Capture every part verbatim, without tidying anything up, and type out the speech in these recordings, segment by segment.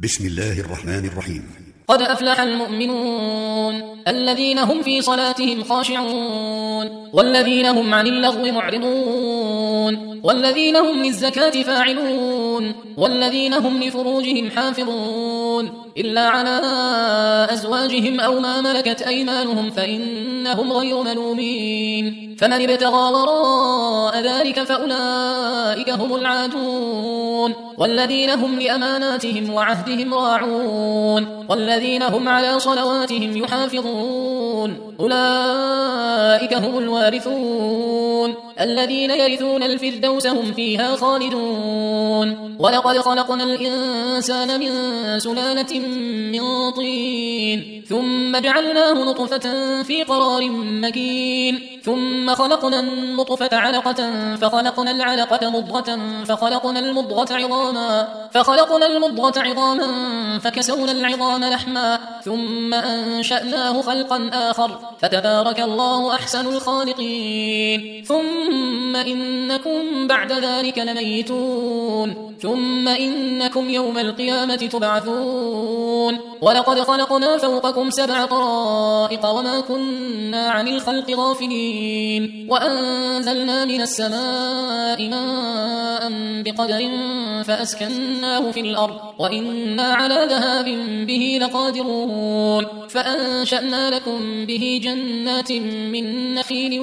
بسم الله الرحمن الرحيم. قد أفلح المؤمنون الذين هم في صلاتهم خاشعون والذين هم عن اللغو معرضون والذين هم للزكاة فاعلون والذين هم لفروجهم حافظون إلا على أزواجهم أو ما ملكت أيمانهم فإنهم غير ملومين فمن ابتغى وراء ذلك فأولئك هم العادون والذين هم لأماناتهم وعهدهم راعون والذين هم على صلواتهم يحافظون أولئك هم الوارثون الذين يرثون الفردوس هم فيها خالدون. ولقد خلقنا الإنسان من سلالة من طين ثم جعلناه نطفة في قرار مكين ثم خلقنا النطفة علقة فخلقنا العلقة مضغة فخلقنا المضغة عظاما فخلقنا المضغة عظاما فكسونا العظام لحما ثم أنشأناه خلقا آخر فتبارك الله أحسن الخالقين. ثم إنكم بعد ذلك لميتون ثم إنكم يوم القيامة تبعثون. ولقد خلقنا فوقكم سبع طرائق وما كنا عن الخلق غافلين وأنزلنا من السماء ماء بقدر فأسكناه في الأرض وإنا على ذهاب به لقادرون فأنشأنا لكم به جنات من نخيل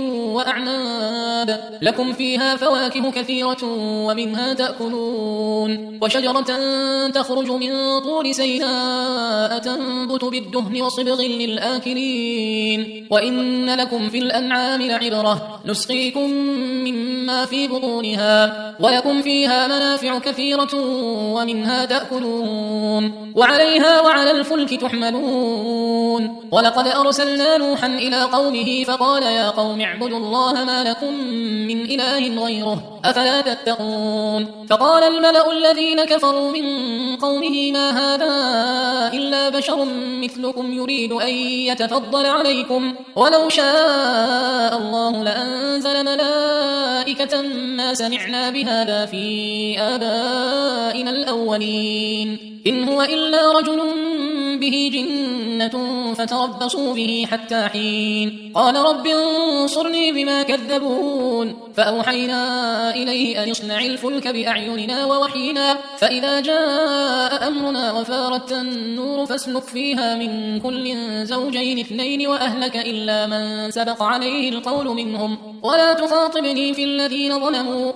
وأعناب لكم فيها فواكه كثيرة ومنها تأكلون وشجرة تخرج من طور سيناء تنبت بالدهن وصبغ للآكلين وإن لكم في الأنعام لعبرة نسقيكم مما في بطونها ولكم فيها منافع كثيرة ومنها تأكلون وعليها وعلى الفلك تحملون. ولقد أرسلنا نوحا إلى قومه فقال يا قوم اعبدوا الله ما لكم من إله غيره أفلا تتقون. فقال الملأ الذين كفروا من قومه ما هذا إلا بشر مثلكم يريد أن يتفضل عليكم ولو شاء الله لأنزل ملائكة ما سمعنا بهذا في آبائنا الأولين إن هو إلا رجل به جنة فتربصوا به حتى حين. قال رب انصرني بما كذبون فأوحينا إليه أن اصنع الفلك بأعيننا ووحينا فإذا جاء أمرنا وفارت النور فاسلك فيها من كل زوجين اثنين وأهلك إلا من سبق عليه القول منهم ولا تخاطبني في الذين ظلموا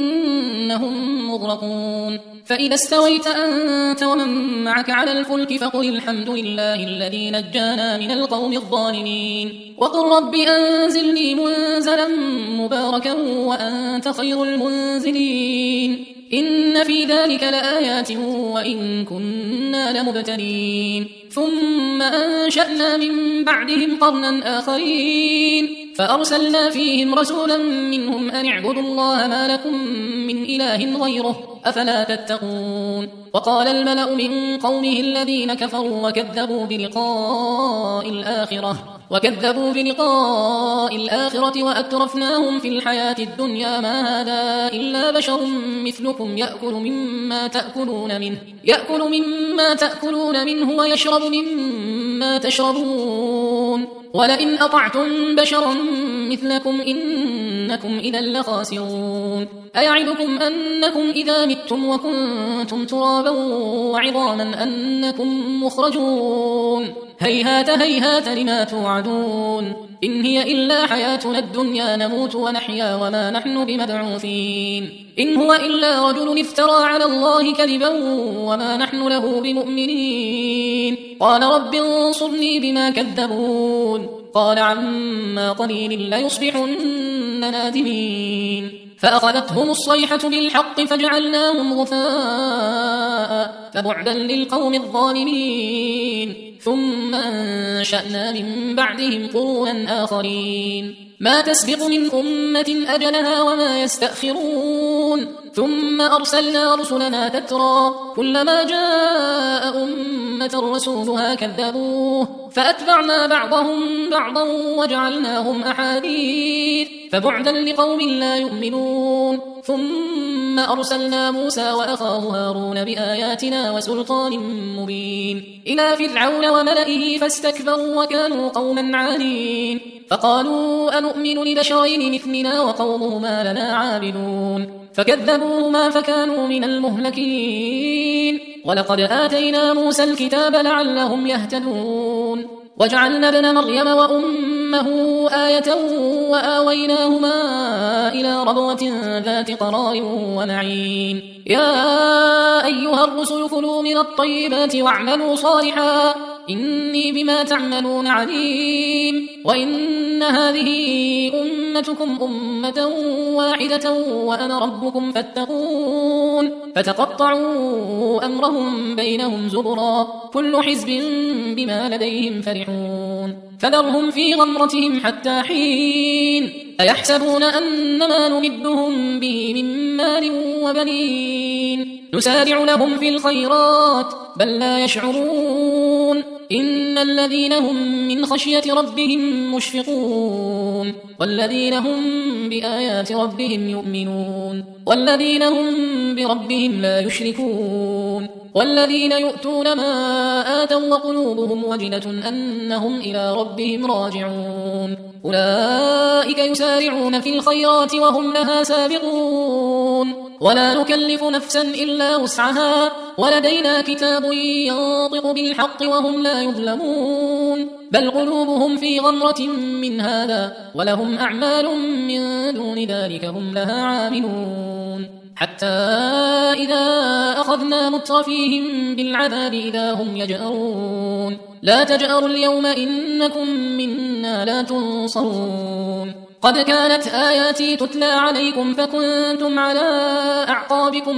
إنهم مغرقون. فإذا استويت أنت ومن معك على الفلك فقل الحمد لله الذي نجانا من القوم الظالمين وقل رب أنزلني منزلا مباركا وأنت خير المنزلين إن في ذلك لآيات وإن كنا لمبتلين. ثم أنشأنا من بعدهم قرنا آخرين فأرسلنا فيهم رسولا منهم أن اعبدوا الله ما لكم من إله غيره أفلا تتقون. وقال الملأ من قومه الذين كفروا وكذبوا بلقاء الآخرة وكذبوا بلقاء الآخرة وأترفناهم في الحياة الدنيا ما هذا إلا بشر مثلكم يأكل مما تأكلون منه يأكل مما تأكلون منه ويشرب مما تشربون ولئن أطعتم بشرا مثلكم إنكم إذا لخاسرون. أيعدكم أنكم إذا متم وكنتم ترابا وعظاما أنكم مخرجون هيهات هيهات لما توعدون إن هي إلا حياتنا الدنيا نموت ونحيا وما نحن بمبعوثين إن هو إلا رجل افترى على الله كذبا وما نحن له بمؤمنين. قال رب انصرني بما كذبون قال عما قليل ليصبحن نادمين. فأخذتهم الصيحة بالحق فجعلناهم غثاء فبعدا للقوم الظالمين. ثم أنشأنا من بعدهم قرونا آخرين ما تسبق من أمة أجلها وما يستأخرون ثم أرسلنا رسلنا تترى كلما جاء أمة أمة رسولها كذبوه فأتبعنا بعضهم بعضا وجعلناهم أحاديث فبعدا لقوم لا يؤمنون ثم أرسلنا موسى وأخاه هارون بآياتنا وسلطان مبين إلى فرعون وملئه فاستكبروا وكانوا قوما عالين فقالوا أنؤمن لبشرين مثلنا وقومهما لنا عابدون فكذبوهما فكانوا من المهلكين ولقد آتينا موسى الكتاب لعلهم يهتدون وجعلنا ابن مريم وأمه آية وآويناهما إلى ربوة ذات قرار ومعين يا أيها الرسل كلوا من الطيبات واعملوا صالحا إني بما تعملون عليم وإن هذه أمتكم أمة واحدة وأنا ربكم فاتقون فتقطعوا أمرهم بينهم زبرا كل حزب بما لديهم فرحون فذرهم في غمرتهم حتى حين أيحسبون أنما نمدهم به من مال وبنين نسارع لهم في الخيرات بل لا يشعرون إن الذين هم من خشية ربهم مشفقون والذين هم بآيات ربهم يؤمنون والذين هم بربهم لا يشركون والذين يؤتون ما آتوا وقلوبهم وجلة أنهم إلى ربهم راجعون أولئك يسارعون في الخيرات وهم لها سابقون ولا نكلف نفسا إلا وسعها ولدينا كتاب ينطق بالحق وهم لا يظلمون بل قلوبهم في غمرة من هذا ولهم أعمال من دون ذلك هم لها عاملون حتى إذا أخذنا مترفيهم بالعذاب إذا هم يجأرون لا تجأروا اليوم إنكم منا لا تنصرون قد كانت آياتي تتلى عليكم فكنتم على أعقابكم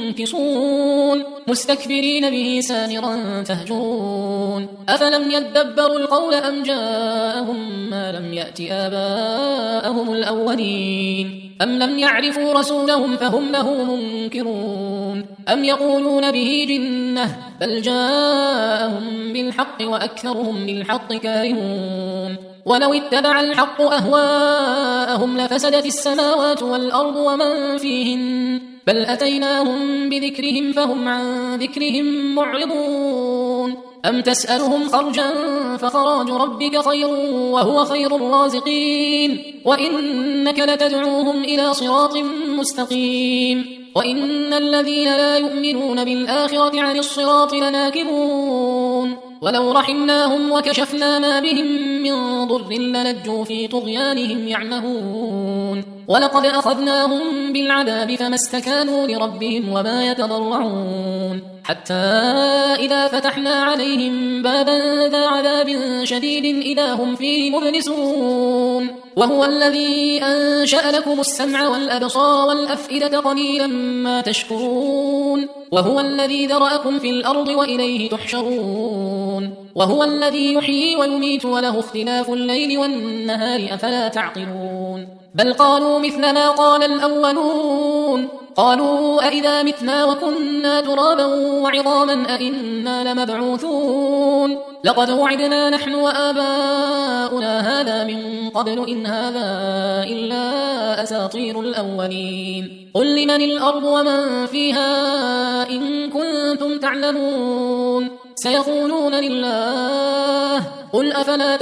تنكصون مستكبرين به سامرا تهجرون أفلم يدبروا القول أم جاءهم ما لم يأت آباءهم الأولين أم لم يعرفوا رسولهم فهم له منكرون أم يقولون به جنة بل جاءهم بالحق وأكثرهم للحق كارهون ولو اتبع الحق أهواءهم لفسدت السماوات والأرض ومن فيهن بل أتيناهم بذكرهم فهم عن ذكرهم معرضون أم تسألهم خرجا فخراج ربك خير وهو خير الرازقين وإنك لتدعوهم إلى صراط مستقيم وإن الذين لا يؤمنون بالآخرة عن الصراط لناكبون ولو رحمناهم وكشفنا ما بهم من ضر للجوا في طغيانهم يعمهون ولقد أخذناهم بالعذاب فما استكانوا لربهم وما يتضرعون حتى إذا فتحنا عليهم بابا ذا عذاب شديد إذا هم فيه مبلسون وهو الذي أنشأ لكم السمع والأبصار والأفئدة قليلا ما تشكرون وهو الذي ذرأكم في الأرض وإليه تحشرون وهو الذي يحيي ويميت وله اختلاف الليل والنهار أفلا تعقلون بل قالوا مثل ما قال الأولون قالوا أئذا متنا وكنا ترابا وعظاما أئنا لمبعوثون لقد وعدنا نحن وآباؤنا هذا من قبل إن هذا إلا أساطير الأولين قل لمن الأرض ومن فيها إن كنتم تعلمون سيقولون لله قل أفلا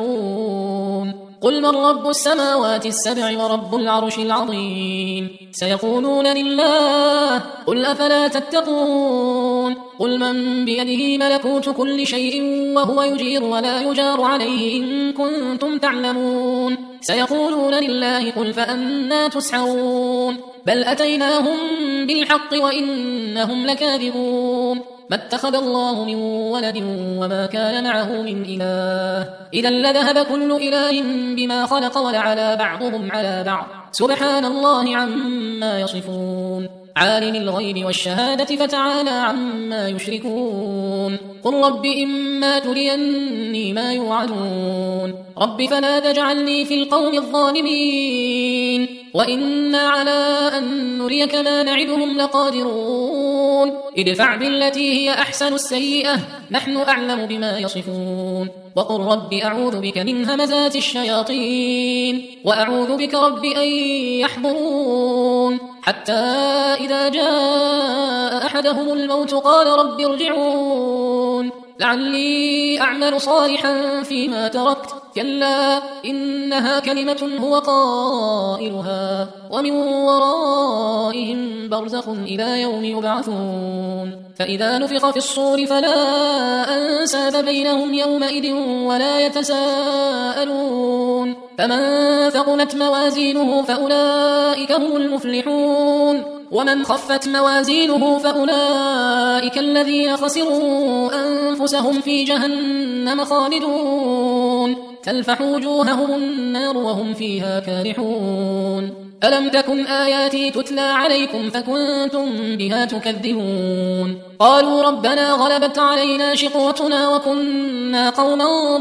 تذكرون قل من رب السماوات السبع ورب العرش العظيم سيقولون لله قل أفلا تتقون قل من بيده ملكوت كل شيء وهو يجير ولا يجار عليه إن كنتم تعلمون سيقولون لله قل فأنا تسحرون بل أتيناهم بالحق وإنهم لكاذبون ما اتخذ الله من ولد وما كان معه من إله إذا لذهب كل إله بما خلق ولعلى بعضهم على بعض سبحان الله عما يصفون عالم الغيب والشهادة فتعالى عما يشركون قل رب إما تريني ما يوعدون رب فلا تجعلني في القوم الظالمين وإنا على أن نريك ما نعدهم لقادرون ادفع بالتي هي أحسن السيئة نحن أعلم بما يصفون وقل رب أعوذ بك من همزات الشياطين وأعوذ بك رب أن يحضرون حتى إذا جاء أحدهم الموت قال رب ارجعون لعلي أعمل صالحا فيما تركت كلا إنها كلمة هو قائلها ومن ورائهم برزخ إلى يوم يبعثون فإذا نفخ في الصور فلا أنساب بينهم يومئذ ولا يتساءلون فمن ثقلت موازينه فأولئك هم المفلحون ومن خفت موازينه فأولئك الذين خسروا أنفسهم في جهنم خالدون تلفح وجوههم النار وهم فيها كارحون ألم تكن آياتي تتلى عليكم فكنتم بها تكذبون قالوا ربنا غلبت علينا شقوتنا وكنا قوما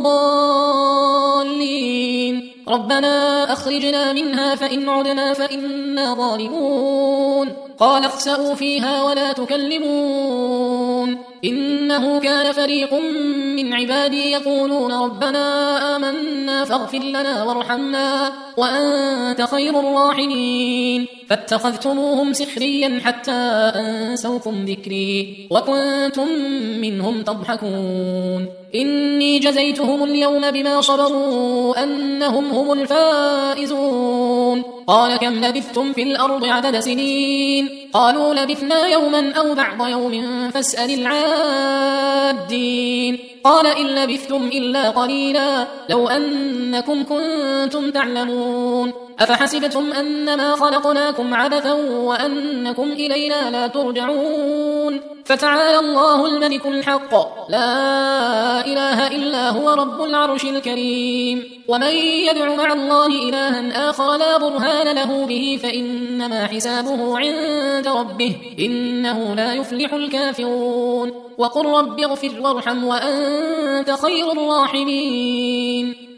ضالين ربنا أخرجنا منها فإن عدنا فإنا ظالمون قال اخسئوا فيها ولا تكلمون إنه كان فريق من عبادي يقولون ربنا آمنا فاغفر لنا وارحمنا وأنت خير الراحمين فاتخذتموهم سخريا حتى أنسوكم ذكري وكنتم منهم تضحكون إني جزيتهم اليوم بما صبروا أنهم هم الفائزون قال كم لبثتم في الأرض عدد سنين قالوا لبثنا يوما أو بعض يوم فاسأل العادين قال إن لبثتم إلا قليلا لو أنكم كنتم تعلمون أفحسبتم أنما خلقناكم عبثا وأنكم إلينا لا ترجعون فتعالى الله الملك الحق لا إله إلا هو رب العرش الكريم ومن يدع مع الله إلها آخر لا برهان له به فإنما حسابه عند ربه إنه لا يفلح الكافرون وقل رب اغفر وارحم وأنت خير الراحمين